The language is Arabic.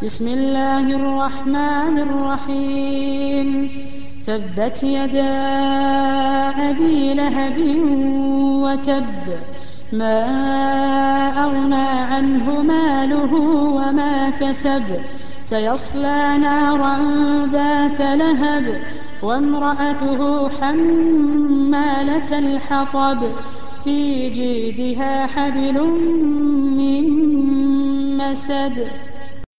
بسم الله الرحمن الرحيم تبت يدا أبي لهب وتب ما أغنى عنه ماله وما كسب سيصلى نارا ذات لهب وامرأته حمالة الحطب في جيدها حبل من مسد